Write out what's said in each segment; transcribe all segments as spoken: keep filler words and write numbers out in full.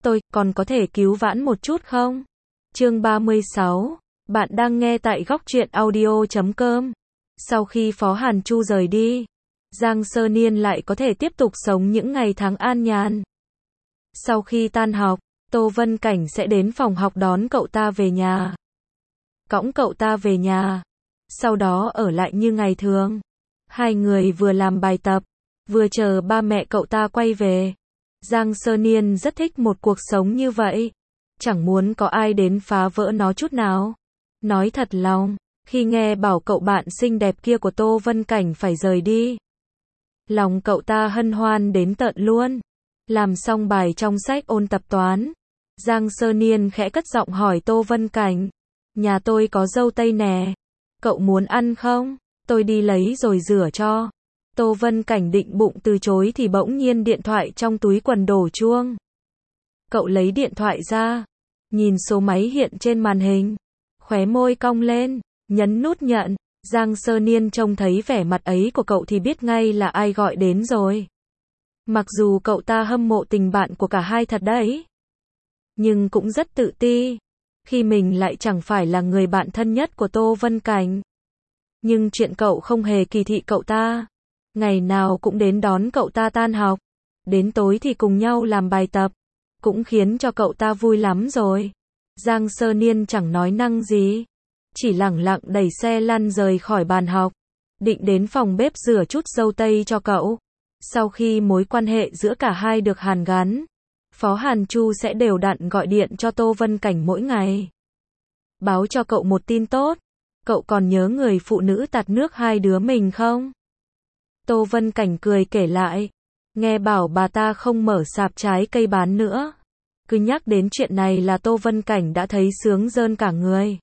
Tôi, còn có thể cứu vãn một chút không? Chương ba mươi sáu. Bạn đang nghe tại góc truyện audio chấm com. Sau khi Phó Hàn Chu rời đi, Giang Sơ Niên lại có thể tiếp tục sống những ngày tháng an nhàn. Sau khi tan học, Tô Vân Cảnh sẽ đến phòng học đón cậu ta về nhà. Cõng cậu ta về nhà, sau đó ở lại như ngày thường. Hai người vừa làm bài tập, vừa chờ ba mẹ cậu ta quay về. Giang Sơ Niên rất thích một cuộc sống như vậy, chẳng muốn có ai đến phá vỡ nó chút nào. Nói thật lòng, khi nghe bảo cậu bạn xinh đẹp kia của Tô Vân Cảnh phải rời đi, lòng cậu ta hân hoan đến tận luôn. Làm xong bài trong sách ôn tập toán, Giang Sơ Niên khẽ cất giọng hỏi Tô Vân Cảnh, nhà tôi có dâu tây nè, cậu muốn ăn không? Tôi đi lấy rồi rửa cho. Tô Vân Cảnh định bụng từ chối thì bỗng nhiên điện thoại trong túi quần đổ chuông. Cậu lấy điện thoại ra, nhìn số máy hiện trên màn hình, khóe môi cong lên, nhấn nút nhận. Giang Sơ Niên trông thấy vẻ mặt ấy của cậu thì biết ngay là ai gọi đến rồi. Mặc dù cậu ta hâm mộ tình bạn của cả hai thật đấy, nhưng cũng rất tự ti, khi mình lại chẳng phải là người bạn thân nhất của Tô Vân Cảnh. Nhưng chuyện cậu không hề kỳ thị cậu ta, ngày nào cũng đến đón cậu ta tan học, đến tối thì cùng nhau làm bài tập, cũng khiến cho cậu ta vui lắm rồi. Giang Sơ Niên chẳng nói năng gì, chỉ lẳng lặng đẩy xe lăn rời khỏi bàn học, định đến phòng bếp rửa chút dâu tây cho cậu. Sau khi mối quan hệ giữa cả hai được hàn gắn, Phó Hàn Chu sẽ đều đặn gọi điện cho Tô Vân Cảnh mỗi ngày, báo cho cậu một tin tốt. Cậu còn nhớ người phụ nữ tạt nước hai đứa mình không? Tô Vân Cảnh cười kể lại, nghe bảo bà ta không mở sạp trái cây bán nữa. Cứ nhắc đến chuyện này là Tô Vân Cảnh đã thấy sướng rơn cả người.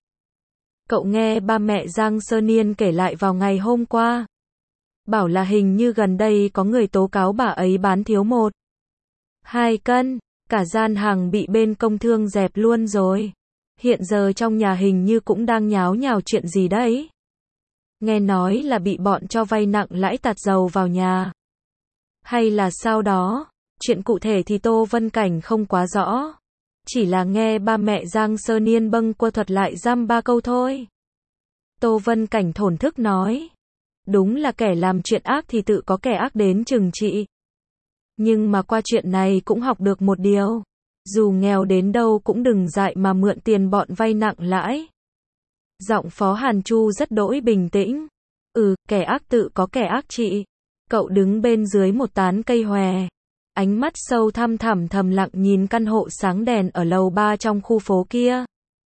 Cậu nghe ba mẹ Giang Sơ Niên kể lại vào ngày hôm qua, bảo là hình như gần đây có người tố cáo bà ấy bán thiếu một, hai cân, cả gian hàng bị bên công thương dẹp luôn rồi. Hiện giờ trong nhà hình như cũng đang nháo nhào chuyện gì đấy. Nghe nói là bị bọn cho vay nặng lãi tạt dầu vào nhà, hay là sao đó, chuyện cụ thể thì Tô Vân Cảnh không quá rõ. Chỉ là nghe ba mẹ Giang Sơ Niên bâng quơ thuật lại dăm ba câu thôi. Tô Vân Cảnh thổn thức nói, đúng là kẻ làm chuyện ác thì tự có kẻ ác đến trừng trị. Nhưng mà qua chuyện này cũng học được một điều, dù nghèo đến đâu cũng đừng dại mà mượn tiền bọn vay nặng lãi. Giọng Phó Hàn Chu rất đỗi bình tĩnh. Ừ, kẻ ác tự có kẻ ác trị. Cậu đứng bên dưới một tán cây hòe, ánh mắt sâu thăm thẳm thầm lặng nhìn căn hộ sáng đèn ở lầu ba trong khu phố kia.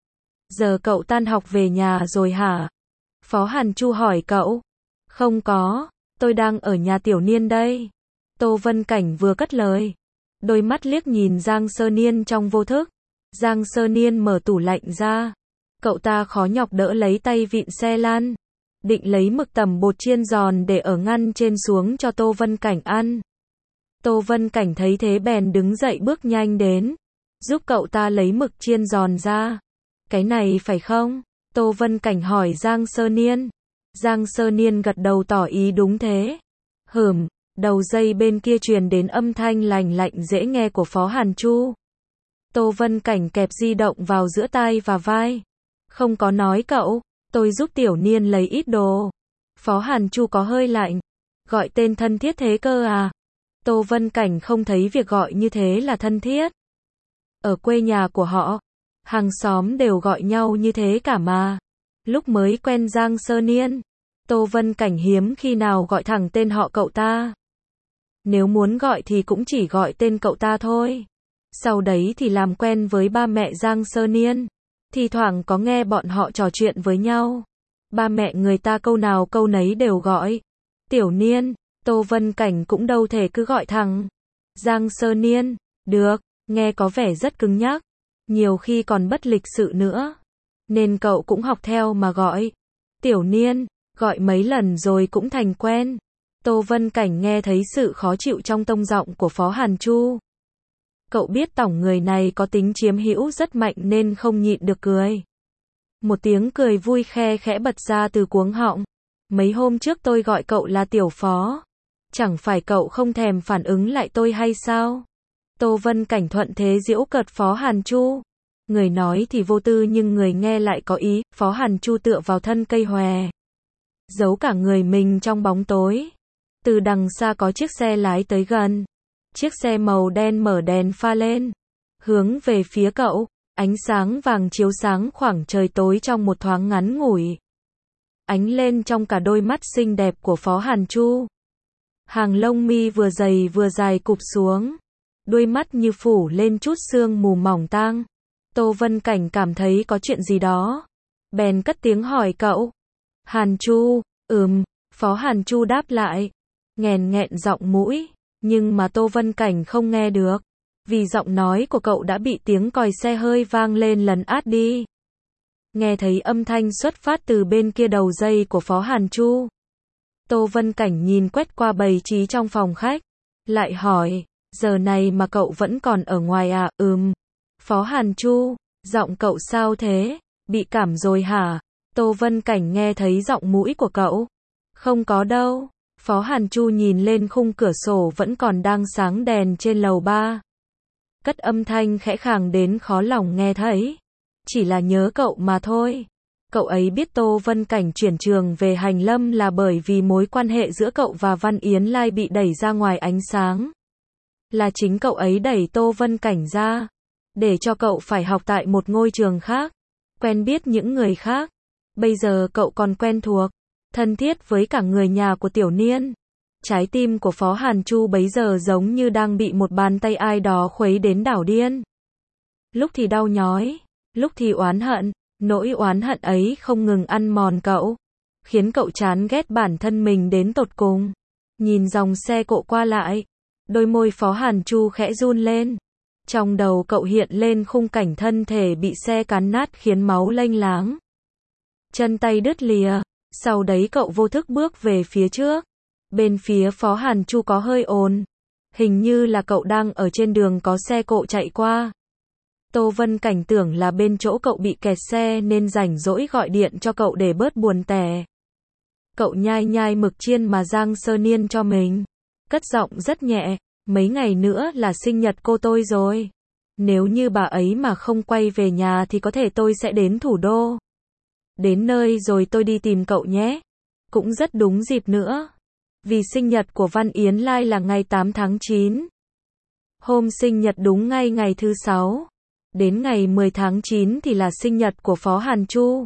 Giờ cậu tan học về nhà rồi hả? Phó Hàn Chu hỏi cậu. Không có, tôi đang ở nhà Tiểu Niên đây. Tô Vân Cảnh vừa cất lời, đôi mắt liếc nhìn Giang Sơ Niên trong vô thức. Giang Sơ Niên mở tủ lạnh ra, cậu ta khó nhọc đỡ lấy tay vịn xe lăn, định lấy mực tẩm bột chiên giòn để ở ngăn trên xuống cho Tô Vân Cảnh ăn. Tô Vân Cảnh thấy thế bèn đứng dậy bước nhanh đến, giúp cậu ta lấy mực chiên giòn ra. Cái này phải không? Tô Vân Cảnh hỏi Giang Sơ Niên. Giang Sơ Niên gật đầu tỏ ý đúng thế. Hửm, đầu dây bên kia truyền đến âm thanh lành lạnh dễ nghe của Phó Hàn Chu. Tô Vân Cảnh kẹp di động vào giữa tai và vai. Không có nói cậu, tôi giúp Tiểu Niên lấy ít đồ. Phó Hàn Chu có hơi lạnh. Gọi tên thân thiết thế cơ à? Tô Vân Cảnh không thấy việc gọi như thế là thân thiết. Ở quê nhà của họ, hàng xóm đều gọi nhau như thế cả mà. Lúc mới quen Giang Sơ Niên, Tô Vân Cảnh hiếm khi nào gọi thẳng tên họ cậu ta. Nếu muốn gọi thì cũng chỉ gọi tên cậu ta thôi. Sau đấy thì làm quen với ba mẹ Giang Sơ Niên, thì thoảng có nghe bọn họ trò chuyện với nhau. Ba mẹ người ta câu nào câu nấy đều gọi Tiểu Niên. Tô Vân Cảnh cũng đâu thể cứ gọi thẳng Giang Sơ Niên được, nghe có vẻ rất cứng nhắc, nhiều khi còn bất lịch sự nữa, nên cậu cũng học theo mà gọi Tiểu Niên. Gọi mấy lần rồi cũng thành quen. Tô Vân Cảnh nghe thấy sự khó chịu trong tông giọng của Phó Hàn Chu. Cậu biết tổng người này có tính chiếm hữu rất mạnh nên không nhịn được cười. Một tiếng cười vui khe khẽ bật ra từ cuống họng. Mấy hôm trước tôi gọi cậu là Tiểu Phó, chẳng phải cậu không thèm phản ứng lại tôi hay sao? Tô Vân Cảnh thuận thế giễu cợt Phó Hàn Chu. Người nói thì vô tư nhưng người nghe lại có ý, Phó Hàn Chu tựa vào thân cây hòe, giấu cả người mình trong bóng tối. Từ đằng xa có chiếc xe lái tới gần. Chiếc xe màu đen mở đèn pha lên, hướng về phía cậu. Ánh sáng vàng chiếu sáng khoảng trời tối trong một thoáng ngắn ngủi, ánh lên trong cả đôi mắt xinh đẹp của Phó Hàn Chu. Hàng lông mi vừa dày vừa dài cụp xuống, đôi mắt như phủ lên chút sương mù mỏng tang. Tô Vân Cảnh cảm thấy có chuyện gì đó, bèn cất tiếng hỏi cậu. Hàn Chu, ừm, Phó Hàn Chu đáp lại, nghèn nghẹn giọng mũi, nhưng mà Tô Vân Cảnh không nghe được, vì giọng nói của cậu đã bị tiếng còi xe hơi vang lên lấn át đi. Nghe thấy âm thanh xuất phát từ bên kia đầu dây của Phó Hàn Chu. Tô Vân Cảnh nhìn quét qua bày trí trong phòng khách, lại hỏi, giờ này mà cậu vẫn còn ở ngoài à? Ừm. Phó Hàn Chu, giọng cậu sao thế? Bị cảm rồi hả? Tô Vân Cảnh nghe thấy giọng mũi của cậu. Không có đâu. Phó Hàn Chu nhìn lên khung cửa sổ vẫn còn đang sáng đèn trên lầu ba. Cất âm thanh khẽ khàng đến khó lòng nghe thấy. Chỉ là nhớ cậu mà thôi. Cậu ấy biết Tô Vân Cảnh chuyển trường về Hành Lâm là bởi vì mối quan hệ giữa cậu và Văn Yến Lai bị đẩy ra ngoài ánh sáng. Là chính cậu ấy đẩy Tô Vân Cảnh ra, để cho cậu phải học tại một ngôi trường khác, quen biết những người khác. Bây giờ cậu còn quen thuộc, thân thiết với cả người nhà của Tiểu Niên. Trái tim của Phó Hàn Chu bấy giờ giống như đang bị một bàn tay ai đó khuấy đến đảo điên. Lúc thì đau nhói, lúc thì oán hận, nỗi oán hận ấy không ngừng ăn mòn cậu, khiến cậu chán ghét bản thân mình đến tột cùng. Nhìn dòng xe cộ qua lại, đôi môi Phó Hàn Chu khẽ run lên. Trong đầu cậu hiện lên khung cảnh thân thể bị xe cán nát khiến máu lênh láng, chân tay đứt lìa. Sau đấy cậu vô thức bước về phía trước. Bên phía Phó Hàn Chu có hơi ồn, hình như là cậu đang ở trên đường có xe cộ chạy qua. Tô Vân Cảnh tưởng là bên chỗ cậu bị kẹt xe nên rảnh rỗi gọi điện cho cậu để bớt buồn tẻ. Cậu nhai nhai mực chiên mà Giang Sơ Niên cho mình, cất giọng rất nhẹ, mấy ngày nữa là sinh nhật cô tôi rồi. Nếu như bà ấy mà không quay về nhà thì có thể tôi sẽ đến thủ đô. Đến nơi rồi tôi đi tìm cậu nhé. Cũng rất đúng dịp nữa, vì sinh nhật của Văn Yến Lai là ngày tám tháng chín. Hôm sinh nhật đúng ngay ngày thứ sáu. Đến ngày mười tháng chín thì là sinh nhật của Phó Hàn Chu.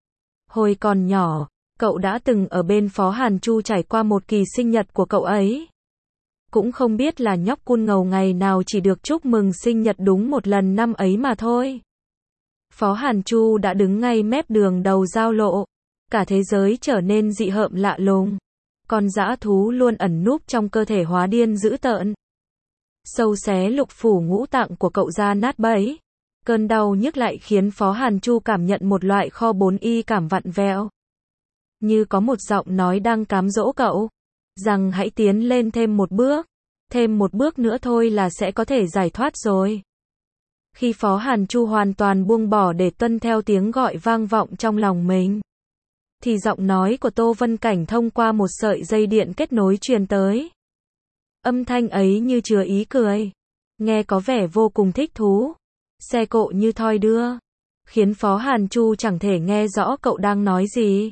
Hồi còn nhỏ, cậu đã từng ở bên Phó Hàn Chu trải qua một kỳ sinh nhật của cậu ấy. Cũng không biết là nhóc cun ngầu ngày nào chỉ được chúc mừng sinh nhật đúng một lần năm ấy mà thôi. Phó Hàn Chu đã đứng ngay mép đường đầu giao lộ. Cả thế giới trở nên dị hợm lạ lùng. Con dã thú luôn ẩn núp trong cơ thể hóa điên dữ tợn, sâu xé lục phủ ngũ tạng của cậu ra nát bấy. Cơn đau nhức lại khiến Phó Hàn Chu cảm nhận một loại kho bốn y cảm vặn vẹo. Như có một giọng nói đang cám dỗ cậu, rằng hãy tiến lên thêm một bước, thêm một bước nữa thôi là sẽ có thể giải thoát rồi. Khi Phó Hàn Chu hoàn toàn buông bỏ để tuân theo tiếng gọi vang vọng trong lòng mình, thì giọng nói của Tô Vân Cảnh thông qua một sợi dây điện kết nối truyền tới. Âm thanh ấy như chứa ý cười, nghe có vẻ vô cùng thích thú. Xe cộ như thoi đưa, khiến Phó Hàn Chu chẳng thể nghe rõ cậu đang nói gì.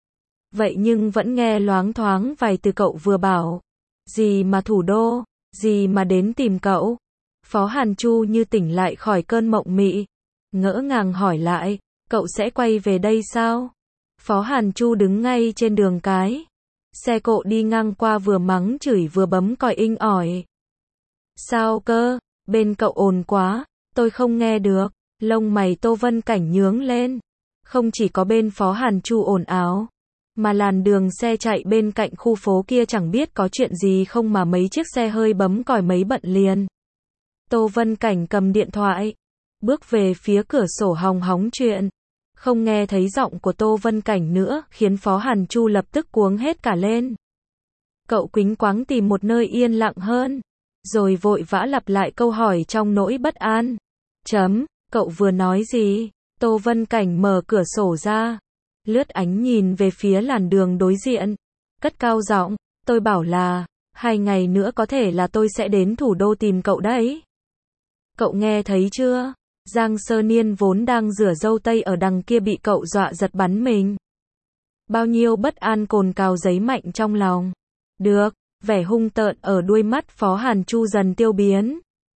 Vậy nhưng vẫn nghe loáng thoáng vài từ cậu vừa bảo. Gì mà thủ đô, gì mà đến tìm cậu. Phó Hàn Chu như tỉnh lại khỏi cơn mộng mị, ngỡ ngàng hỏi lại, cậu sẽ quay về đây sao? Phó Hàn Chu đứng ngay trên đường cái. Xe cộ đi ngang qua vừa mắng chửi vừa bấm còi inh ỏi. Sao cơ, bên cậu ồn quá, tôi không nghe được. Lông mày Tô Vân Cảnh nhướng lên. Không chỉ có bên Phó Hàn Chu ồn ào, mà làn đường xe chạy bên cạnh khu phố kia chẳng biết có chuyện gì không mà mấy chiếc xe hơi bấm còi mấy bận liền. Tô Vân Cảnh cầm điện thoại, bước về phía cửa sổ hòng hóng chuyện. Không nghe thấy giọng của Tô Vân Cảnh nữa, khiến Phó Hàn Chu lập tức cuống hết cả lên. Cậu quĩnh quáng tìm một nơi yên lặng hơn, rồi vội vã lặp lại câu hỏi trong nỗi bất an. Chấm, cậu vừa nói gì? Tô Vân Cảnh mở cửa sổ ra, lướt ánh nhìn về phía làn đường đối diện, cất cao giọng, tôi bảo là, hai ngày nữa có thể là tôi sẽ đến thủ đô tìm cậu đấy. Cậu nghe thấy chưa? Giang Sơ Niên vốn đang rửa dâu tây ở đằng kia bị cậu dọa giật bắn mình. Bao nhiêu bất an cồn cào giấy mạnh trong lòng. Được, vẻ hung tợn ở đuôi mắt Phó Hàn Chu dần tiêu biến.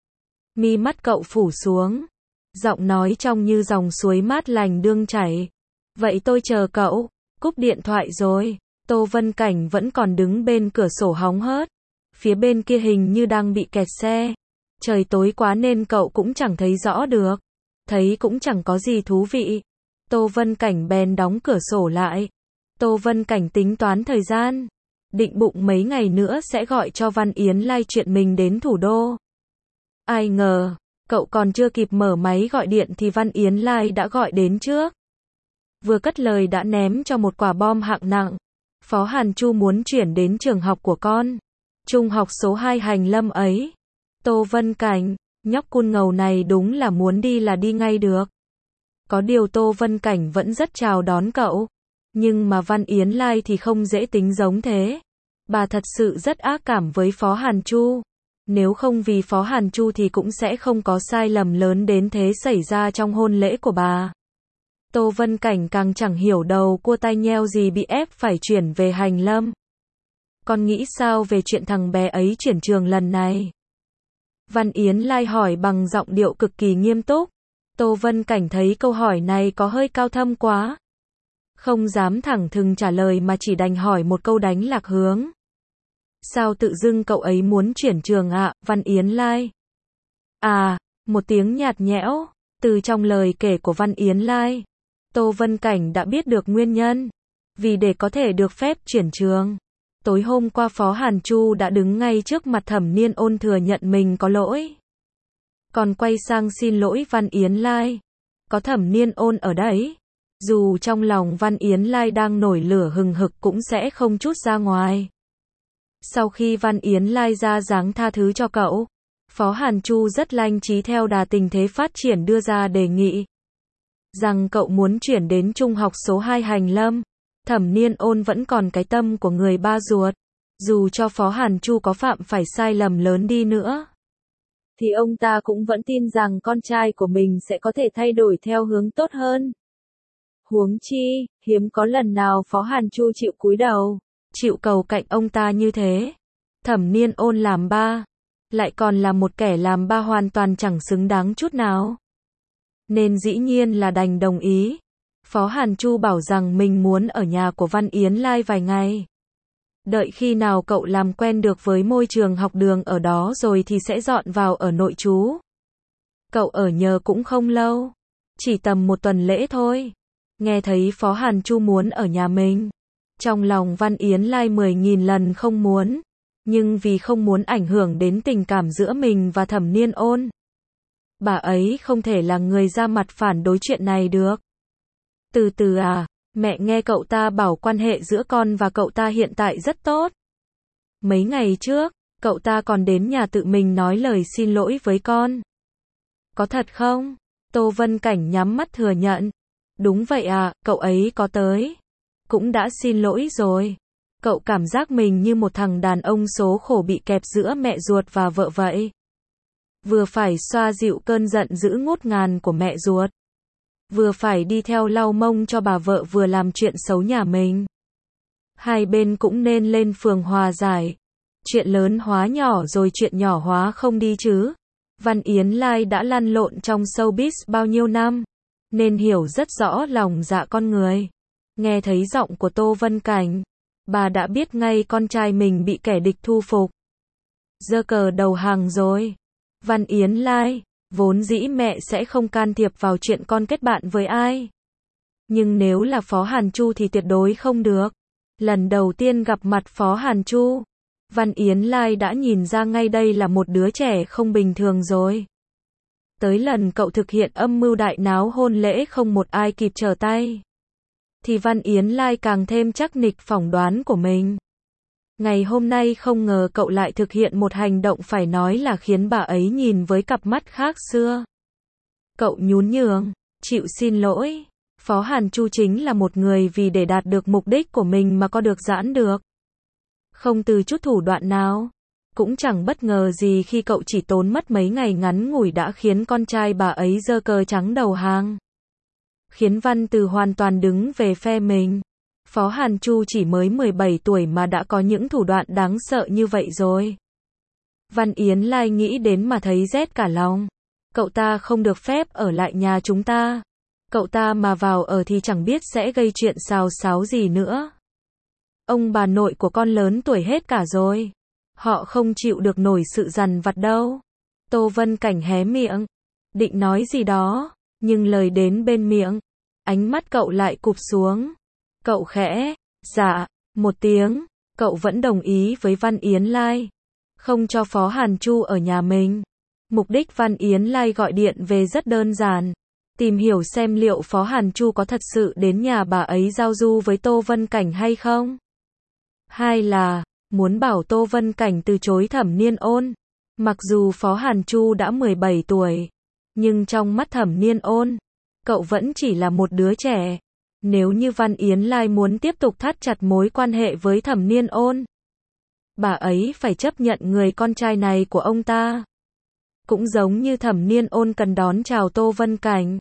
Mi mắt cậu phủ xuống. Giọng nói trong như dòng suối mát lành đương chảy. Vậy tôi chờ cậu. Cúp điện thoại rồi. Tô Vân Cảnh vẫn còn đứng bên cửa sổ hóng hớt. Phía bên kia hình như đang bị kẹt xe. Trời tối quá nên cậu cũng chẳng thấy rõ được. Thấy cũng chẳng có gì thú vị. Tô Vân Cảnh bèn đóng cửa sổ lại. Tô Vân Cảnh tính toán thời gian. Định bụng mấy ngày nữa sẽ gọi cho Văn Yến Lai chuyện mình đến thủ đô. Ai ngờ, cậu còn chưa kịp mở máy gọi điện thì Văn Yến Lai đã gọi đến trước. Vừa cất lời đã ném cho một quả bom hạng nặng. Phó Hàn Chu muốn chuyển đến trường học của con. Trung học số hai Hành Lâm ấy. Tô Vân Cảnh, nhóc cun ngầu này đúng là muốn đi là đi ngay được. Có điều Tô Vân Cảnh vẫn rất chào đón cậu. Nhưng mà Văn Yến Lai thì không dễ tính giống thế. Bà thật sự rất ác cảm với Phó Hàn Chu. Nếu không vì Phó Hàn Chu thì cũng sẽ không có sai lầm lớn đến thế xảy ra trong hôn lễ của bà. Tô Vân Cảnh càng chẳng hiểu đầu cua tai nheo gì bị ép phải chuyển về Hành Lâm. Con nghĩ sao về chuyện thằng bé ấy chuyển trường lần này? Văn Yến Lai hỏi bằng giọng điệu cực kỳ nghiêm túc. Tô Vân Cảnh thấy câu hỏi này có hơi cao thâm quá. Không dám thẳng thừng trả lời mà chỉ đành hỏi một câu đánh lạc hướng. Sao tự dưng cậu ấy muốn chuyển trường ạ, Văn Yến Lai? À, một tiếng nhạt nhẽo, từ trong lời kể của Văn Yến Lai. Tô Vân Cảnh đã biết được nguyên nhân. Vì để có thể được phép chuyển trường. Tối hôm qua Phó Hàn Chu đã đứng ngay trước mặt Thẩm Niên Ôn thừa nhận mình có lỗi. Còn quay sang xin lỗi Văn Yến Lai. Có Thẩm Niên Ôn ở đấy. Dù trong lòng Văn Yến Lai đang nổi lửa hừng hực cũng sẽ không trút ra ngoài. Sau khi Văn Yến Lai ra dáng tha thứ cho cậu, Phó Hàn Chu rất lanh trí theo đà tình thế phát triển đưa ra đề nghị. Rằng cậu muốn chuyển đến trung học số hai Hành Lâm. Thẩm Niên Ôn vẫn còn cái tâm của người ba ruột. Dù cho Phó Hàn Chu có phạm phải sai lầm lớn đi nữa, thì ông ta cũng vẫn tin rằng con trai của mình sẽ có thể thay đổi theo hướng tốt hơn. Huống chi, hiếm có lần nào Phó Hàn Chu chịu cúi đầu, chịu cầu cạnh ông ta như thế. Thẩm Niên Ôn làm ba, lại còn là một kẻ làm ba hoàn toàn chẳng xứng đáng chút nào. Nên dĩ nhiên là đành đồng ý. Phó Hàn Chu bảo rằng mình muốn ở nhà của Văn Yến Lai vài ngày. Đợi khi nào cậu làm quen được với môi trường học đường ở đó rồi thì sẽ dọn vào ở nội trú. Cậu ở nhờ cũng không lâu, chỉ tầm một tuần lễ thôi. Nghe thấy Phó Hàn Chu muốn ở nhà mình, trong lòng Văn Yến Lai mười nghìn lần không muốn. Nhưng vì không muốn ảnh hưởng đến tình cảm giữa mình và Thẩm Niên Ôn, bà ấy không thể là người ra mặt phản đối chuyện này được. Từ từ à, mẹ nghe cậu ta bảo quan hệ giữa con và cậu ta hiện tại rất tốt. Mấy ngày trước, cậu ta còn đến nhà tự mình nói lời xin lỗi với con. Có thật không? Tô Vân Cảnh nhắm mắt thừa nhận. Đúng vậy à, cậu ấy có tới. Cũng đã xin lỗi rồi. Cậu cảm giác mình như một thằng đàn ông số khổ bị kẹp giữa mẹ ruột và vợ vậy. Vừa phải xoa dịu cơn giận dữ ngút ngàn của mẹ ruột, vừa phải đi theo lau mông cho bà vợ vừa làm chuyện xấu nhà mình. Hai bên cũng nên lên phường hòa giải. Chuyện lớn hóa nhỏ rồi chuyện nhỏ hóa không đi chứ. Văn Yến Lai đã lăn lộn trong showbiz bao nhiêu năm, nên hiểu rất rõ lòng dạ con người. Nghe thấy giọng của Tô Vân Cảnh, bà đã biết ngay con trai mình bị kẻ địch thu phục. Giơ cờ đầu hàng rồi. Văn Yến Lai, vốn dĩ mẹ sẽ không can thiệp vào chuyện con kết bạn với ai. Nhưng nếu là Phó Hàn Chu thì tuyệt đối không được. Lần đầu tiên gặp mặt Phó Hàn Chu, Văn Yến Lai đã nhìn ra ngay đây là một đứa trẻ không bình thường rồi. Tới lần cậu thực hiện âm mưu đại náo hôn lễ không một ai kịp trở tay, thì Văn Yến Lai càng thêm chắc nịch phỏng đoán của mình. Ngày hôm nay không ngờ cậu lại thực hiện một hành động phải nói là khiến bà ấy nhìn với cặp mắt khác xưa. Cậu nhún nhường, chịu xin lỗi. Phó Hàn Chu chính là một người vì để đạt được mục đích của mình mà có được giãn được. Không từ chút thủ đoạn nào. Cũng chẳng bất ngờ gì khi cậu chỉ tốn mất mấy ngày ngắn ngủi đã khiến con trai bà ấy giơ cờ trắng đầu hàng. Khiến Văn Từ hoàn toàn đứng về phe mình. Phó Hàn Chu chỉ mới mười bảy tuổi mà đã có những thủ đoạn đáng sợ như vậy rồi. Văn Yến Lai nghĩ đến mà thấy rét cả lòng. Cậu ta không được phép ở lại nhà chúng ta. Cậu ta mà vào ở thì chẳng biết sẽ gây chuyện xào xáo gì nữa. Ông bà nội của con lớn tuổi hết cả rồi. Họ không chịu được nổi sự dằn vặt đâu. Tô Vân Cảnh hé miệng, định nói gì đó, nhưng lời đến bên miệng, ánh mắt cậu lại cụp xuống. Cậu khẽ, dạ, một tiếng, cậu vẫn đồng ý với Văn Yến Lai. Không cho Phó Hàn Chu ở nhà mình. Mục đích Văn Yến Lai gọi điện về rất đơn giản. Tìm hiểu xem liệu Phó Hàn Chu có thật sự đến nhà bà ấy giao du với Tô Vân Cảnh hay không. Hai là, muốn bảo Tô Vân Cảnh từ chối Thẩm Niên Ôn. Mặc dù Phó Hàn Chu đã mười bảy tuổi, nhưng trong mắt Thẩm Niên Ôn, cậu vẫn chỉ là một đứa trẻ. Nếu như Văn Yến Lai muốn tiếp tục thắt chặt mối quan hệ với Thẩm Niên Ôn, bà ấy phải chấp nhận người con trai này của ông ta. Cũng giống như Thẩm Niên Ôn cần đón chào Tô Vân Cảnh.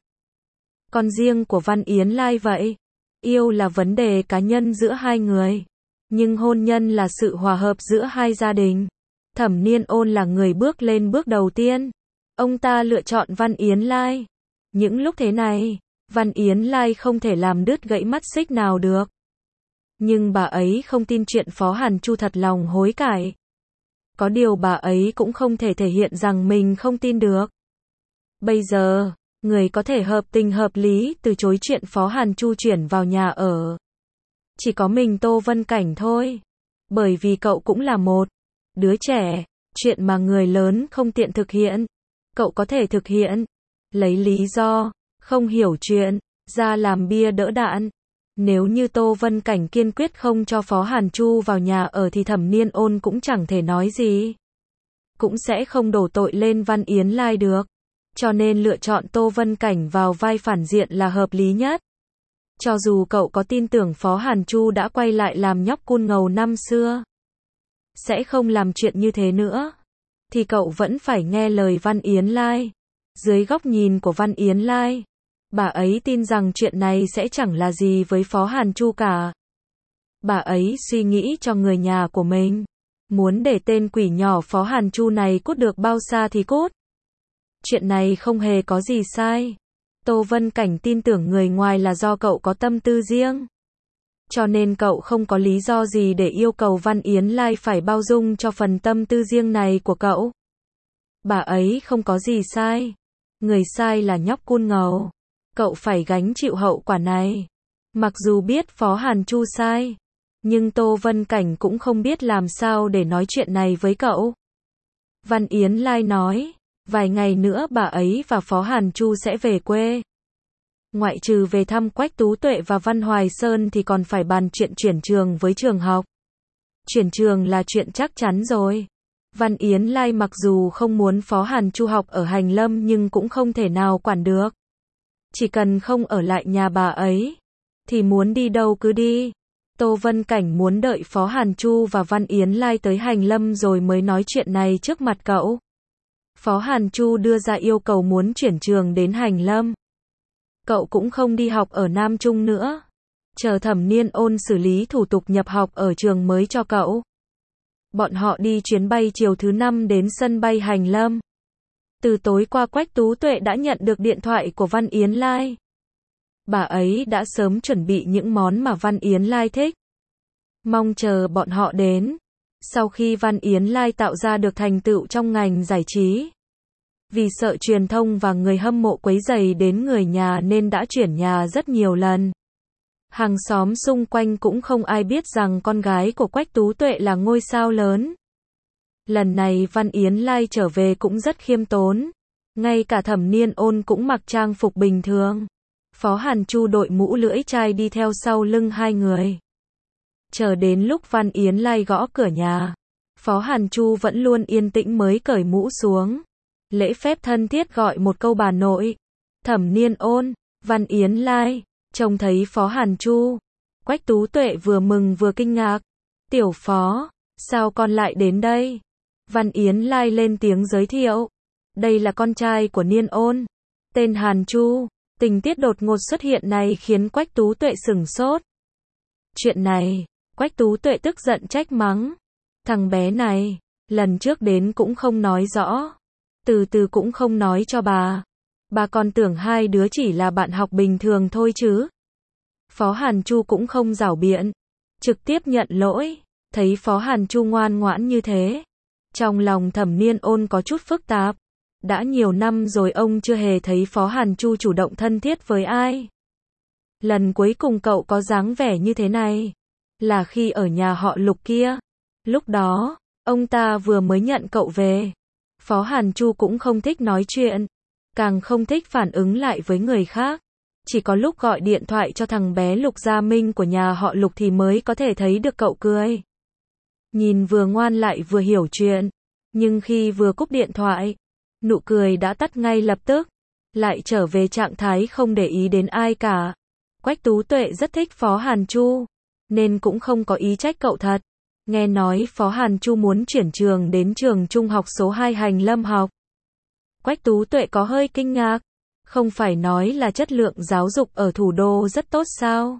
Con riêng của Văn Yến Lai vậy. Yêu là vấn đề cá nhân giữa hai người. Nhưng hôn nhân là sự hòa hợp giữa hai gia đình. Thẩm Niên Ôn là người bước lên bước đầu tiên. Ông ta lựa chọn Văn Yến Lai. Những lúc thế này, Văn Yến Lai không thể làm đứt gãy mắt xích nào được. Nhưng bà ấy không tin chuyện Phó Hàn Chu thật lòng hối cải. Có điều bà ấy cũng không thể thể hiện rằng mình không tin được. Bây giờ, người có thể hợp tình hợp lý từ chối chuyện Phó Hàn Chu chuyển vào nhà ở. Chỉ có mình Tô Vân Cảnh thôi. Bởi vì cậu cũng là một đứa trẻ, chuyện mà người lớn không tiện thực hiện, cậu có thể thực hiện. Lấy lý do không hiểu chuyện ra làm bia đỡ đạn. Nếu như Tô Vân Cảnh kiên quyết không cho Phó Hàn Chu vào nhà ở thì Thẩm Niên Ôn cũng chẳng thể nói gì. Cũng sẽ không đổ tội lên Văn Yến Lai được. Cho nên lựa chọn Tô Vân Cảnh vào vai phản diện là hợp lý nhất. Cho dù cậu có tin tưởng Phó Hàn Chu đã quay lại làm nhóc cun ngầu năm xưa, sẽ không làm chuyện như thế nữa, thì cậu vẫn phải nghe lời Văn Yến Lai. Dưới góc nhìn của Văn Yến Lai, bà ấy tin rằng chuyện này sẽ chẳng là gì với Phó Hàn Chu cả. Bà ấy suy nghĩ cho người nhà của mình. Muốn để tên quỷ nhỏ Phó Hàn Chu này cút được bao xa thì cút. Chuyện này không hề có gì sai. Tô Vân Cảnh tin tưởng người ngoài là do cậu có tâm tư riêng. Cho nên cậu không có lý do gì để yêu cầu Văn Yến Lai phải bao dung cho phần tâm tư riêng này của cậu. Bà ấy không có gì sai. Người sai là nhóc cun ngầu. Cậu phải gánh chịu hậu quả này. Mặc dù biết Phó Hàn Chu sai, nhưng Tô Vân Cảnh cũng không biết làm sao để nói chuyện này với cậu. Văn Yến Lai nói, vài ngày nữa bà ấy và Phó Hàn Chu sẽ về quê. Ngoại trừ về thăm Quách Tú Tuệ và Văn Hoài Sơn thì còn phải bàn chuyện chuyển trường với trường học. Chuyển trường là chuyện chắc chắn rồi. Văn Yến Lai mặc dù không muốn Phó Hàn Chu học ở Hành Lâm nhưng cũng không thể nào quản được. Chỉ cần không ở lại nhà bà ấy, thì muốn đi đâu cứ đi. Tô Vân Cảnh muốn đợi Phó Hàn Chu và Văn Yến Lai tới Hành Lâm rồi mới nói chuyện này trước mặt cậu. Phó Hàn Chu đưa ra yêu cầu muốn chuyển trường đến Hành Lâm. Cậu cũng không đi học ở Nam Trung nữa. Chờ Thẩm Niên Ôn xử lý thủ tục nhập học ở trường mới cho cậu. Bọn họ đi chuyến bay chiều thứ năm đến sân bay Hành Lâm. Từ tối qua Quách Tú Tuệ đã nhận được điện thoại của Văn Yến Lai. Bà ấy đã sớm chuẩn bị những món mà Văn Yến Lai thích. Mong chờ bọn họ đến. Sau khi Văn Yến Lai tạo ra được thành tựu trong ngành giải trí, vì sợ truyền thông và người hâm mộ quấy rầy đến người nhà nên đã chuyển nhà rất nhiều lần. Hàng xóm xung quanh cũng không ai biết rằng con gái của Quách Tú Tuệ là ngôi sao lớn. Lần này Văn Yến Lai trở về cũng rất khiêm tốn. Ngay cả Thẩm Niên Ôn cũng mặc trang phục bình thường. Phó Hàn Chu đội mũ lưỡi chai đi theo sau lưng hai người. Chờ đến lúc Văn Yến Lai gõ cửa nhà, Phó Hàn Chu vẫn luôn yên tĩnh mới cởi mũ xuống. Lễ phép thân thiết gọi một câu bà nội. Thẩm Niên Ôn, Văn Yến Lai, trông thấy Phó Hàn Chu. Quách Tú Tuệ vừa mừng vừa kinh ngạc. Tiểu Phó, sao con lại đến đây? Văn Yến Lai lên tiếng giới thiệu. Đây là con trai của Niên Ôn, tên Hàn Chu. Tình tiết đột ngột xuất hiện này khiến Quách Tú Tuệ sửng sốt. Chuyện này, Quách Tú Tuệ tức giận trách mắng. Thằng bé này, lần trước đến cũng không nói rõ. Từ từ cũng không nói cho bà. Bà còn tưởng hai đứa chỉ là bạn học bình thường thôi chứ. Phó Hàn Chu cũng không giảo biện. Trực tiếp nhận lỗi. Thấy Phó Hàn Chu ngoan ngoãn như thế. Trong lòng Thẩm Niên Ôn có chút phức tạp. Đã nhiều năm rồi ông chưa hề thấy Phó Hàn Chu chủ động thân thiết với ai. Lần cuối cùng cậu có dáng vẻ như thế này là khi ở nhà họ Lục kia. Lúc đó, ông ta vừa mới nhận cậu về. Phó Hàn Chu cũng không thích nói chuyện, càng không thích phản ứng lại với người khác. Chỉ có lúc gọi điện thoại cho thằng bé Lục Gia Minh của nhà họ Lục thì mới có thể thấy được cậu cười. Nhìn vừa ngoan lại vừa hiểu chuyện. Nhưng khi vừa cúp điện thoại, nụ cười đã tắt ngay lập tức. Lại trở về trạng thái không để ý đến ai cả. Quách Tú Tuệ rất thích Phó Hàn Chu, nên cũng không có ý trách cậu thật. Nghe nói Phó Hàn Chu muốn chuyển trường đến trường trung học số hai Hành Lâm học. Quách Tú Tuệ có hơi kinh ngạc. Không phải nói là chất lượng giáo dục ở thủ đô rất tốt sao?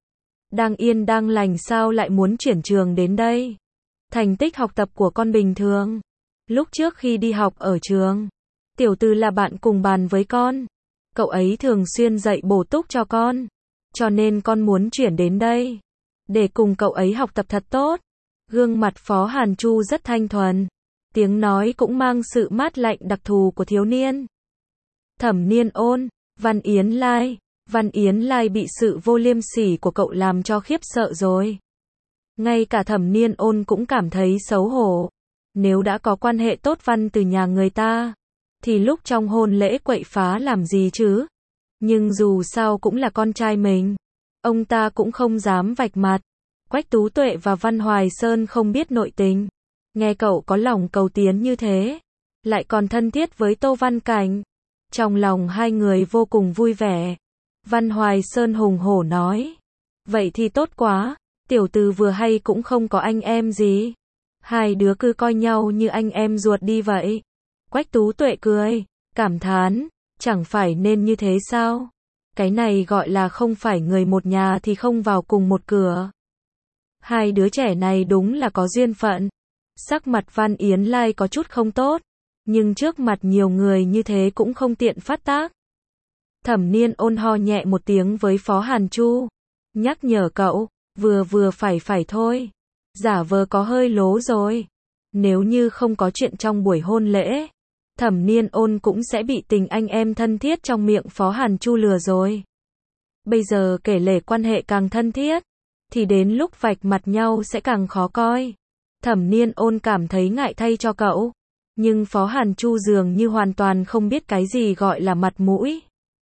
Đang yên đang lành sao lại muốn chuyển trường đến đây? Thành tích học tập của con bình thường. Lúc trước khi đi học ở trường, Tiểu Từ là bạn cùng bàn với con. Cậu ấy thường xuyên dạy bổ túc cho con. Cho nên con muốn chuyển đến đây. Để cùng cậu ấy học tập thật tốt. Gương mặt Phó Hàn Chu rất thanh thuần. Tiếng nói cũng mang sự mát lạnh đặc thù của thiếu niên. Thẩm Niên Ôn, Văn Yến Lai. Văn Yến Lai bị sự vô liêm sỉ của cậu làm cho khiếp sợ rồi. Ngay cả Thẩm Niên Ôn cũng cảm thấy xấu hổ. Nếu đã có quan hệ tốt văn từ nhà người ta, thì lúc trong hôn lễ quậy phá làm gì chứ? Nhưng dù sao cũng là con trai mình. Ông ta cũng không dám vạch mặt. Quách Tú Tuệ và Văn Hoài Sơn không biết nội tình. Nghe cậu có lòng cầu tiến như thế, lại còn thân thiết với Tô Văn Cảnh. Trong lòng hai người vô cùng vui vẻ. Văn Hoài Sơn hùng hổ nói. Vậy thì tốt quá, Tiểu Từ vừa hay cũng không có anh em gì. Hai đứa cứ coi nhau như anh em ruột đi vậy. Quách Tú Tuệ cười, cảm thán, chẳng phải nên như thế sao? Cái này gọi là không phải người một nhà thì không vào cùng một cửa. Hai đứa trẻ này đúng là có duyên phận. Sắc mặt Văn Yến Lai có chút không tốt, nhưng trước mặt nhiều người như thế cũng không tiện phát tác. Thẩm Niên Ôn ho nhẹ một tiếng với Phó Hàn Chu, nhắc nhở cậu, vừa vừa phải phải thôi. Giả vờ có hơi lố rồi. Nếu như không có chuyện trong buổi hôn lễ, Thẩm Niên Ôn cũng sẽ bị tình anh em thân thiết trong miệng Phó Hàn Chu lừa rồi. Bây giờ kể lể quan hệ càng thân thiết, thì đến lúc vạch mặt nhau sẽ càng khó coi. Thẩm Niên Ôn cảm thấy ngại thay cho cậu. Nhưng Phó Hàn Chu dường như hoàn toàn không biết cái gì gọi là mặt mũi.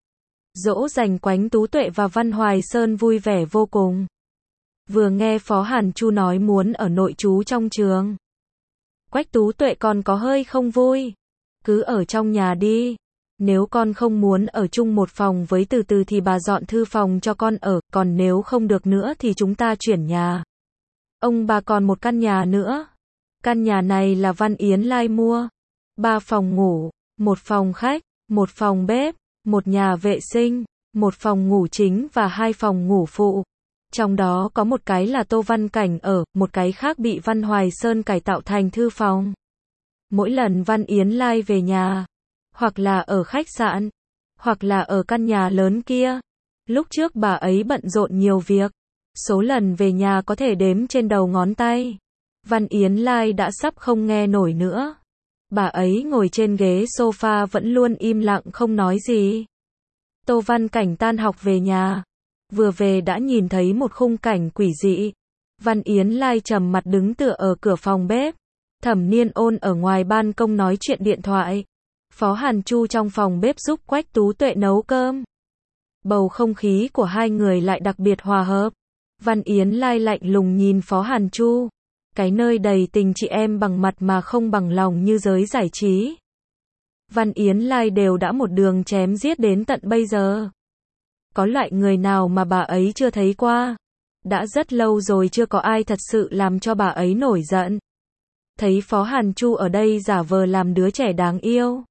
Dỗ dành Quách Tú Tuệ và Văn Hoài Sơn vui vẻ vô cùng. Vừa nghe Phó Hàn Chu nói muốn ở nội trú trong trường, Quách Tú Tuệ còn có hơi không vui. Cứ ở trong nhà đi. Nếu con không muốn ở chung một phòng với Từ Từ thì bà dọn thư phòng cho con ở, còn nếu không được nữa thì chúng ta chuyển nhà. Ông bà còn một căn nhà nữa. Căn nhà này là Văn Yến Lai mua. Ba phòng ngủ, một phòng khách, một phòng bếp, một nhà vệ sinh, một phòng ngủ chính và hai phòng ngủ phụ. Trong đó có một cái là Tô Văn Cảnh ở, một cái khác bị Văn Hoài Sơn cải tạo thành thư phòng. Mỗi lần Văn Yến Lai về nhà, hoặc là ở khách sạn, hoặc là ở căn nhà lớn kia. Lúc trước bà ấy bận rộn nhiều việc. Số lần về nhà có thể đếm trên đầu ngón tay. Văn Yến Lai đã sắp không nghe nổi nữa. Bà ấy ngồi trên ghế sofa vẫn luôn im lặng không nói gì. Tô Văn Cảnh tan học về nhà. Vừa về đã nhìn thấy một khung cảnh quỷ dị. Văn Yến Lai trầm mặt đứng tựa ở cửa phòng bếp. Thẩm Niên Ôn ở ngoài ban công nói chuyện điện thoại. Phó Hàn Chu trong phòng bếp giúp Quách Tú Tuệ nấu cơm. Bầu không khí của hai người lại đặc biệt hòa hợp. Văn Yến Lai lạnh lùng nhìn Phó Hàn Chu. Cái nơi đầy tình chị em bằng mặt mà không bằng lòng như giới giải trí. Văn Yến Lai đều đã một đường chém giết đến tận bây giờ. Có loại người nào mà bà ấy chưa thấy qua. Đã rất lâu rồi chưa có ai thật sự làm cho bà ấy nổi giận. thấy Phó Hàn Chu ở đây giả vờ làm đứa trẻ đáng yêu.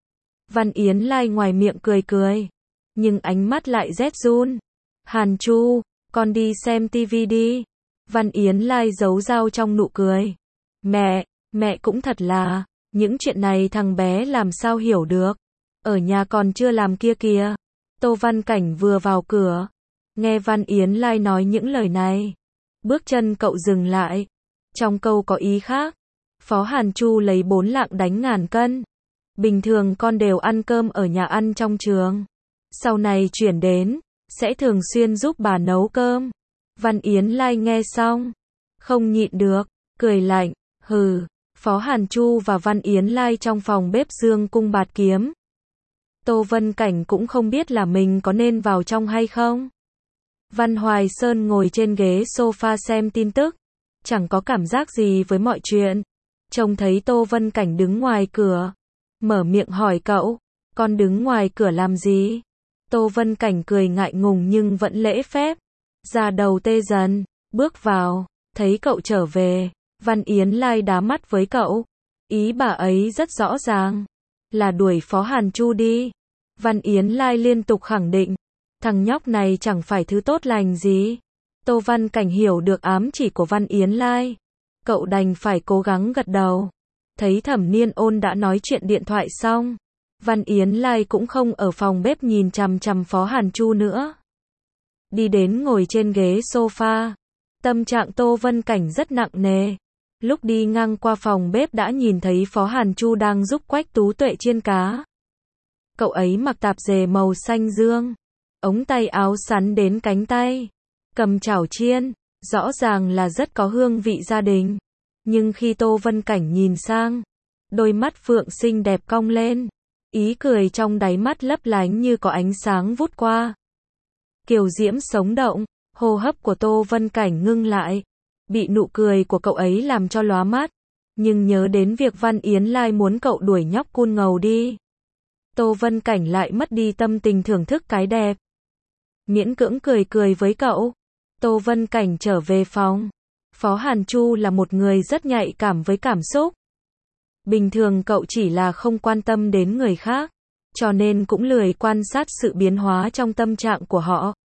Văn Yến Lai ngoài miệng cười cười, nhưng ánh mắt lại rét run. Hàn Chu, con đi xem tivi đi. Văn Yến Lai giấu dao trong nụ cười. Mẹ, mẹ cũng thật là, những chuyện này thằng bé làm sao hiểu được. Ở nhà còn chưa làm kia kìa. Tô Văn Cảnh vừa vào cửa, nghe Văn Yến Lai nói những lời này. Bước chân cậu dừng lại. Trong câu có ý khác. Phó Hàn Chu lấy bốn lạng đánh ngàn cân. Bình thường con đều ăn cơm ở nhà ăn trong trường. Sau này chuyển đến, sẽ thường xuyên giúp bà nấu cơm. Văn Yến Lai nghe xong, không nhịn được, cười lạnh, hừ. Phó Hàn Chu và Văn Yến Lai trong phòng bếp dương cung bạt kiếm. Tô Vân Cảnh cũng không biết là mình có nên vào trong hay không. Văn Hoài Sơn ngồi trên ghế sofa xem tin tức, chẳng có cảm giác gì với mọi chuyện. Trông thấy Tô Vân Cảnh đứng ngoài cửa, mở miệng hỏi cậu, con đứng ngoài cửa làm gì? Tô Vân Cảnh cười ngại ngùng nhưng vẫn lễ phép, da đầu tê dần, bước vào, thấy cậu trở về, Văn Yến Lai đá mắt với cậu. Ý bà ấy rất rõ ràng, là đuổi Phó Hàn Chu đi. Văn Yến Lai liên tục khẳng định, thằng nhóc này chẳng phải thứ tốt lành gì. Tô Văn Cảnh hiểu được ám chỉ của Văn Yến Lai. Cậu đành phải cố gắng gật đầu. Thấy Thẩm Niên Ôn đã nói chuyện điện thoại xong, Văn Yến Lai cũng không ở phòng bếp nhìn chằm chằm Phó Hàn Chu nữa. Đi đến ngồi trên ghế sofa. Tâm trạng Tô Vân Cảnh rất nặng nề. Lúc đi ngang qua phòng bếp đã nhìn thấy Phó Hàn Chu đang giúp Quách Tú Tuệ chiên cá. Cậu ấy mặc tạp dề màu xanh dương, ống tay áo sắn đến cánh tay, cầm chảo chiên, rõ ràng là rất có hương vị gia đình. Nhưng khi Tô Vân Cảnh nhìn sang, đôi mắt phượng xinh đẹp cong lên, ý cười trong đáy mắt lấp lánh như có ánh sáng vút qua. Kiều diễm sống động, hô hấp của Tô Vân Cảnh ngưng lại, bị nụ cười của cậu ấy làm cho lóa mắt, nhưng nhớ đến việc Văn Yến Lai muốn cậu đuổi nhóc cun ngầu đi. Tô Vân Cảnh lại mất đi tâm tình thưởng thức cái đẹp. Miễn cưỡng cười cười với cậu. Tô Vân Cảnh trở về phòng. Phó Hàn Chu là một người rất nhạy cảm với cảm xúc. Bình thường cậu chỉ là không quan tâm đến người khác, cho nên cũng lười quan sát sự biến hóa trong tâm trạng của họ.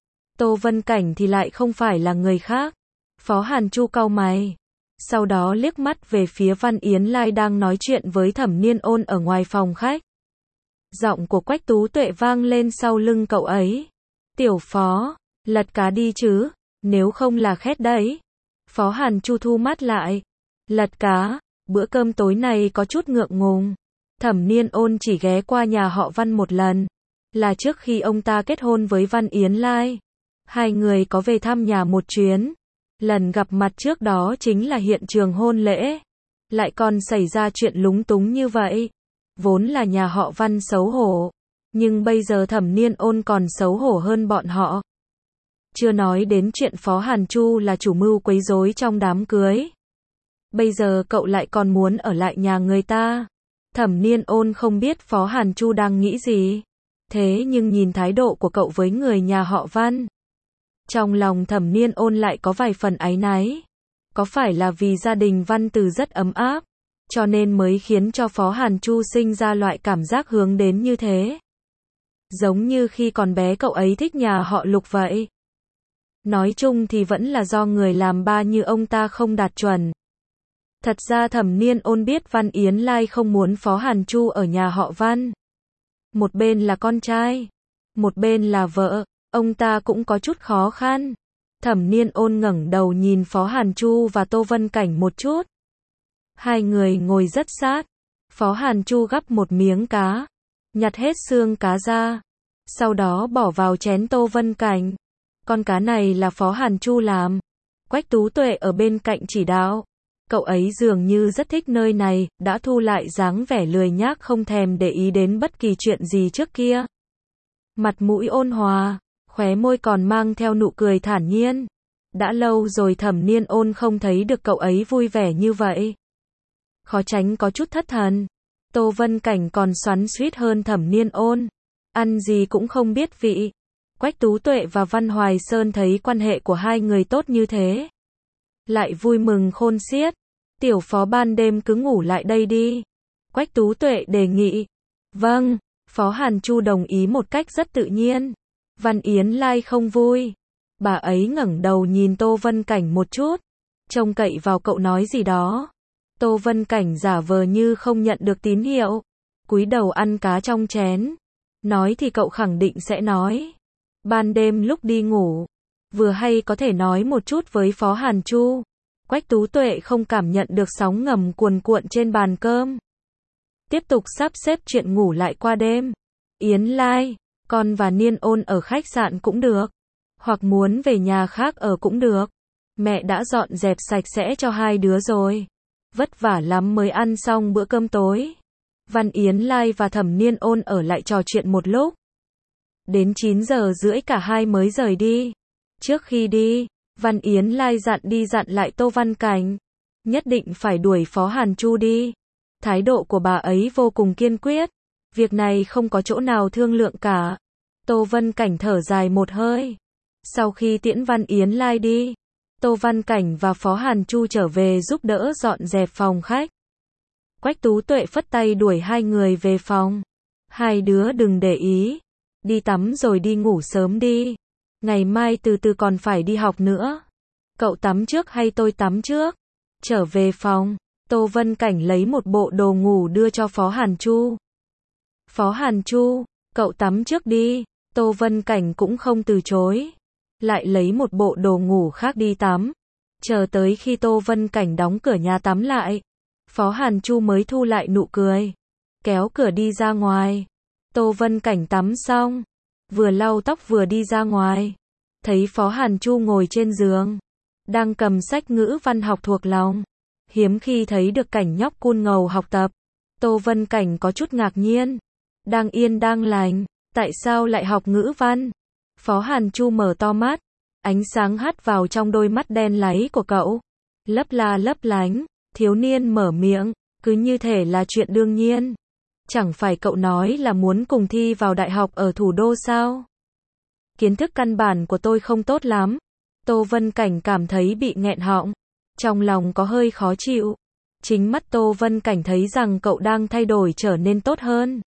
Tô Vân Cảnh thì lại không phải là người khác. Phó Hàn Chu cau mày, sau đó liếc mắt về phía Văn Yến Lai đang nói chuyện với Thẩm Niên Ôn ở ngoài phòng khách. Giọng của Quách Tú Tuệ vang lên sau lưng cậu ấy. Tiểu Phó, lật cá đi chứ, nếu không là khét đấy. Phó Hàn Chu thu mắt lại. Lật cá, bữa cơm tối này có chút ngượng ngùng. Thẩm Niên Ôn chỉ ghé qua nhà họ Văn một lần, là trước khi ông ta kết hôn với Văn Yến Lai. Hai người có về thăm nhà một chuyến. Lần gặp mặt trước đó chính là hiện trường hôn lễ. Lại còn xảy ra chuyện lúng túng như vậy. Vốn là nhà họ Văn xấu hổ, nhưng bây giờ Thẩm Niên Ôn còn xấu hổ hơn bọn họ. Chưa nói đến chuyện Phó Hàn Chu là chủ mưu quấy rối trong đám cưới. Bây giờ cậu lại còn muốn ở lại nhà người ta. Thẩm Niên Ôn không biết Phó Hàn Chu đang nghĩ gì. Thế nhưng nhìn thái độ của cậu với người nhà họ Văn, trong lòng Thẩm Niên Ôn lại có vài phần áy náy. Có phải là vì gia đình Văn Từ rất ấm áp, cho nên mới khiến cho Phó Hàn Chu sinh ra loại cảm giác hướng đến như thế? Giống như khi còn bé cậu ấy thích nhà họ Lục vậy. Nói chung thì vẫn là do người làm ba như ông ta không đạt chuẩn. Thật ra Thẩm Niên Ôn biết Văn Yến Lai không muốn Phó Hàn Chu ở nhà họ Văn. Một bên là con trai, một bên là vợ, ông ta cũng có chút khó khăn. Thẩm Niên Ôn ngẩng đầu nhìn Phó Hàn Chu và Tô Vân Cảnh một chút. Hai người ngồi rất sát. Phó Hàn Chu gắp một miếng cá, nhặt hết xương cá ra, sau đó bỏ vào chén Tô Vân Cảnh. Con cá này là Phó Hàn Chu làm. Quách Tú Tuệ ở bên cạnh chỉ đạo. Cậu ấy dường như rất thích nơi này, đã thu lại dáng vẻ lười nhác không thèm để ý đến bất kỳ chuyện gì trước kia. Mặt mũi ôn hòa, khóe môi còn mang theo nụ cười thản nhiên. Đã lâu rồi Thẩm Niên Ôn không thấy được cậu ấy vui vẻ như vậy. Khó tránh có chút thất thần. Tô Vân Cảnh còn xoắn xuýt hơn Thẩm Niên Ôn. Ăn gì cũng không biết vị. Quách Tú Tuệ và Văn Hoài Sơn thấy quan hệ của hai người tốt như thế, lại vui mừng khôn xiết. Tiểu Phó ban đêm cứ ngủ lại đây đi. Quách Tú Tuệ đề nghị. Vâng, Phó Hàn Chu đồng ý một cách rất tự nhiên. Văn Yến Lai không vui. Bà ấy ngẩng đầu nhìn Tô Vân Cảnh một chút, trông cậy vào cậu nói gì đó. Tô Vân Cảnh giả vờ như không nhận được tín hiệu, cúi đầu ăn cá trong chén. Nói thì cậu khẳng định sẽ nói. Ban đêm lúc đi ngủ, vừa hay có thể nói một chút với Phó Hàn Chu. Quách Tú Tuệ không cảm nhận được sóng ngầm cuồn cuộn trên bàn cơm. Tiếp tục sắp xếp chuyện ngủ lại qua đêm. Yến Lai, con và Niên Ôn ở khách sạn cũng được, hoặc muốn về nhà khác ở cũng được. Mẹ đã dọn dẹp sạch sẽ cho hai đứa rồi. Vất vả lắm mới ăn xong bữa cơm tối. Văn Yến Lai và Thẩm Niên Ôn ở lại trò chuyện một lúc. Đến chín giờ rưỡi cả hai mới rời đi. Trước khi đi, Văn Yến Lai dặn đi dặn lại Tô Văn Cảnh. Nhất định phải đuổi Phó Hàn Chu đi. Thái độ của bà ấy vô cùng kiên quyết. Việc này không có chỗ nào thương lượng cả. Tô Văn Cảnh thở dài một hơi. Sau khi tiễn Văn Yến Lai đi, Tô Văn Cảnh và Phó Hàn Chu trở về giúp đỡ dọn dẹp phòng khách. Quách Tú Tuệ phất tay đuổi hai người về phòng. Hai đứa đừng để ý. Đi tắm rồi đi ngủ sớm đi. Ngày mai từ từ còn phải đi học nữa. Cậu tắm trước hay tôi tắm trước? Trở về phòng, Tô Vân Cảnh lấy một bộ đồ ngủ đưa cho Phó Hàn Chu. Phó Hàn Chu, cậu tắm trước đi. Tô Vân Cảnh cũng không từ chối. Lại lấy một bộ đồ ngủ khác đi tắm. Chờ tới khi Tô Vân Cảnh đóng cửa nhà tắm lại, Phó Hàn Chu mới thu lại nụ cười, kéo cửa đi ra ngoài. Tô Vân Cảnh tắm xong, vừa lau tóc vừa đi ra ngoài, thấy Phó Hàn Chu ngồi trên giường, đang cầm sách ngữ văn học thuộc lòng. Hiếm khi thấy được cảnh nhóc cun ngầu học tập. Tô Vân Cảnh có chút ngạc nhiên. Đang yên đang lành, tại sao lại học ngữ văn? Phó Hàn Chu mở to mắt, ánh sáng hắt vào trong đôi mắt đen láy của cậu, lấp la lấp lánh. Thiếu niên mở miệng, cứ như thể là chuyện đương nhiên. Chẳng phải cậu nói là muốn cùng thi vào đại học ở thủ đô sao? Kiến thức căn bản của tôi không tốt lắm. Tô Vân Cảnh cảm thấy bị nghẹn họng, trong lòng có hơi khó chịu. Chính mắt Tô Vân Cảnh thấy rằng cậu đang thay đổi trở nên tốt hơn.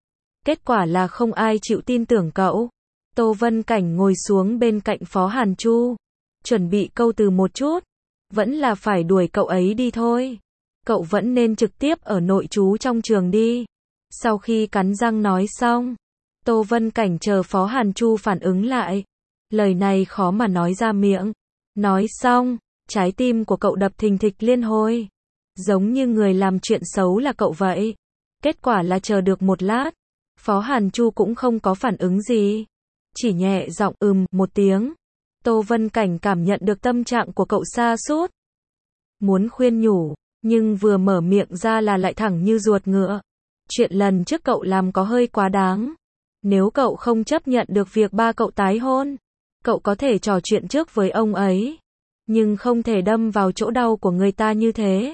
Kết quả là không ai chịu tin tưởng cậu. Tô Vân Cảnh ngồi xuống bên cạnh Phó Hàn Chu, chuẩn bị câu từ một chút. Vẫn là phải đuổi cậu ấy đi thôi. Cậu vẫn nên trực tiếp ở nội trú trong trường đi. Sau khi cắn răng nói xong, Tô Vân Cảnh chờ Phó Hàn Chu phản ứng lại. Lời này khó mà nói ra miệng. Nói xong, trái tim của cậu đập thình thịch liên hồi. Giống như người làm chuyện xấu là cậu vậy. Kết quả là chờ được một lát, Phó Hàn Chu cũng không có phản ứng gì. Chỉ nhẹ giọng ừm một tiếng. Tô Vân Cảnh cảm nhận được tâm trạng của cậu sa sút. Muốn khuyên nhủ, nhưng vừa mở miệng ra là lại thẳng như ruột ngựa. Chuyện lần trước cậu làm có hơi quá đáng. Nếu cậu không chấp nhận được việc ba cậu tái hôn, cậu có thể trò chuyện trước với ông ấy. Nhưng không thể đâm vào chỗ đau của người ta như thế.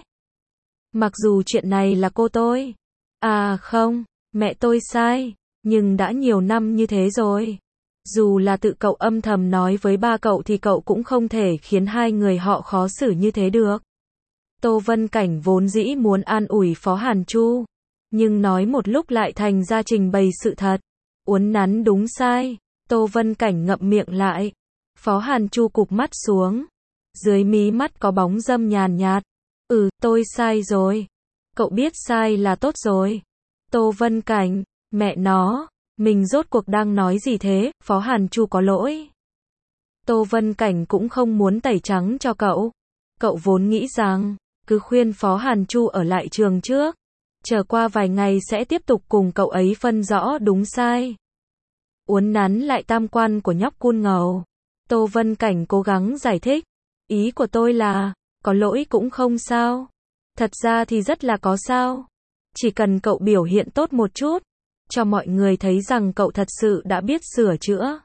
Mặc dù chuyện này là cô tôi. À không, mẹ tôi sai. Nhưng đã nhiều năm như thế rồi. Dù là tự cậu âm thầm nói với ba cậu thì cậu cũng không thể khiến hai người họ khó xử như thế được. Tô Vân Cảnh vốn dĩ muốn an ủi Phó Hàn Chu, nhưng nói một lúc lại thành ra trình bày sự thật. Uốn nắn đúng sai, Tô Vân Cảnh ngậm miệng lại. Phó Hàn Chu cụp mắt xuống. Dưới mí mắt có bóng râm nhàn nhạt. Ừ, tôi sai rồi. Cậu biết sai là tốt rồi. Tô Vân Cảnh, mẹ nó, mình rốt cuộc đang nói gì thế? Phó Hàn Chu có lỗi. Tô Vân Cảnh cũng không muốn tẩy trắng cho cậu. Cậu vốn nghĩ rằng, cứ khuyên Phó Hàn Chu ở lại trường trước. Chờ qua vài ngày sẽ tiếp tục cùng cậu ấy phân rõ đúng sai. Uốn nắn lại tam quan của nhóc cun ngầu. Tô Vân Cảnh cố gắng giải thích. Ý của tôi là, có lỗi cũng không sao. Thật ra thì rất là có sao. Chỉ cần cậu biểu hiện tốt một chút, cho mọi người thấy rằng cậu thật sự đã biết sửa chữa.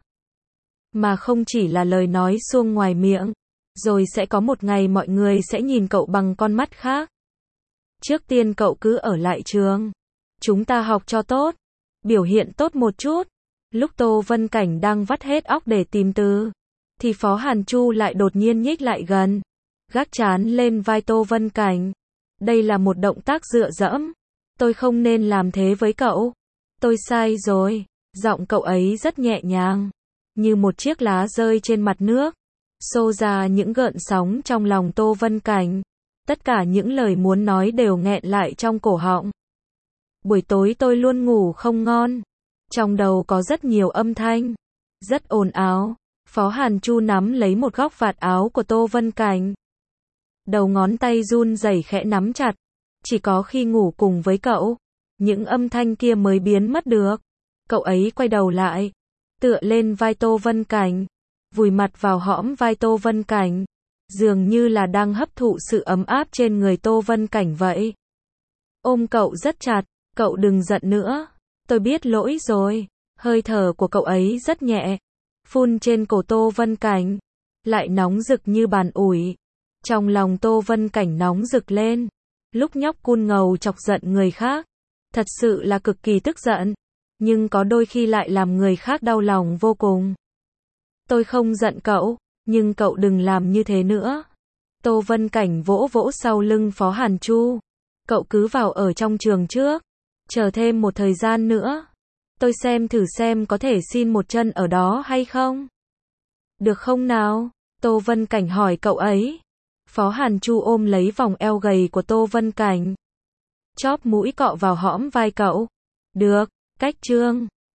Mà không chỉ là lời nói suông ngoài miệng. Rồi sẽ có một ngày mọi người sẽ nhìn cậu bằng con mắt khác. Trước tiên cậu cứ ở lại trường. Chúng ta học cho tốt. Biểu hiện tốt một chút. Lúc Tô Vân Cảnh đang vắt hết óc để tìm từ, thì Phó Hàn Chu lại đột nhiên nhích lại gần. Gác trán lên vai Tô Vân Cảnh. Đây là một động tác dựa dẫm. Tôi không nên làm thế với cậu. Tôi sai rồi. Giọng cậu ấy rất nhẹ nhàng, như một chiếc lá rơi trên mặt nước, xô ra những gợn sóng trong lòng Tô Vân Cảnh. Tất cả những lời muốn nói đều nghẹn lại trong cổ họng. Buổi tối tôi luôn ngủ không ngon. Trong đầu có rất nhiều âm thanh, rất ồn ào. Phó Hàn Chu nắm lấy một góc vạt áo của Tô Vân Cảnh. Đầu ngón tay run rẩy khẽ nắm chặt. Chỉ có khi ngủ cùng với cậu, những âm thanh kia mới biến mất được. Cậu ấy quay đầu lại, tựa lên vai Tô Vân Cảnh, vùi mặt vào hõm vai Tô Vân Cảnh, dường như là đang hấp thụ sự ấm áp trên người Tô Vân Cảnh vậy. Ôm cậu rất chặt, cậu đừng giận nữa, tôi biết lỗi rồi. Hơi thở của cậu ấy rất nhẹ, phun trên cổ Tô Vân Cảnh, lại nóng rực như bàn ủi. Trong lòng Tô Vân Cảnh nóng rực lên, lúc nhóc cun ngầu chọc giận người khác, thật sự là cực kỳ tức giận, nhưng có đôi khi lại làm người khác đau lòng vô cùng. Tôi không giận cậu, nhưng cậu đừng làm như thế nữa. Tô Vân Cảnh vỗ vỗ sau lưng Phó Hàn Chu. Cậu cứ vào ở trong trường trước, chờ thêm một thời gian nữa. Tôi xem thử xem có thể xin một chân ở đó hay không. Được không nào? Tô Vân Cảnh hỏi cậu ấy. Phó Hàn Chu ôm lấy vòng eo gầy của Tô Vân Cảnh, chóp mũi cọ vào hõm vai cậu. Được, cách chương.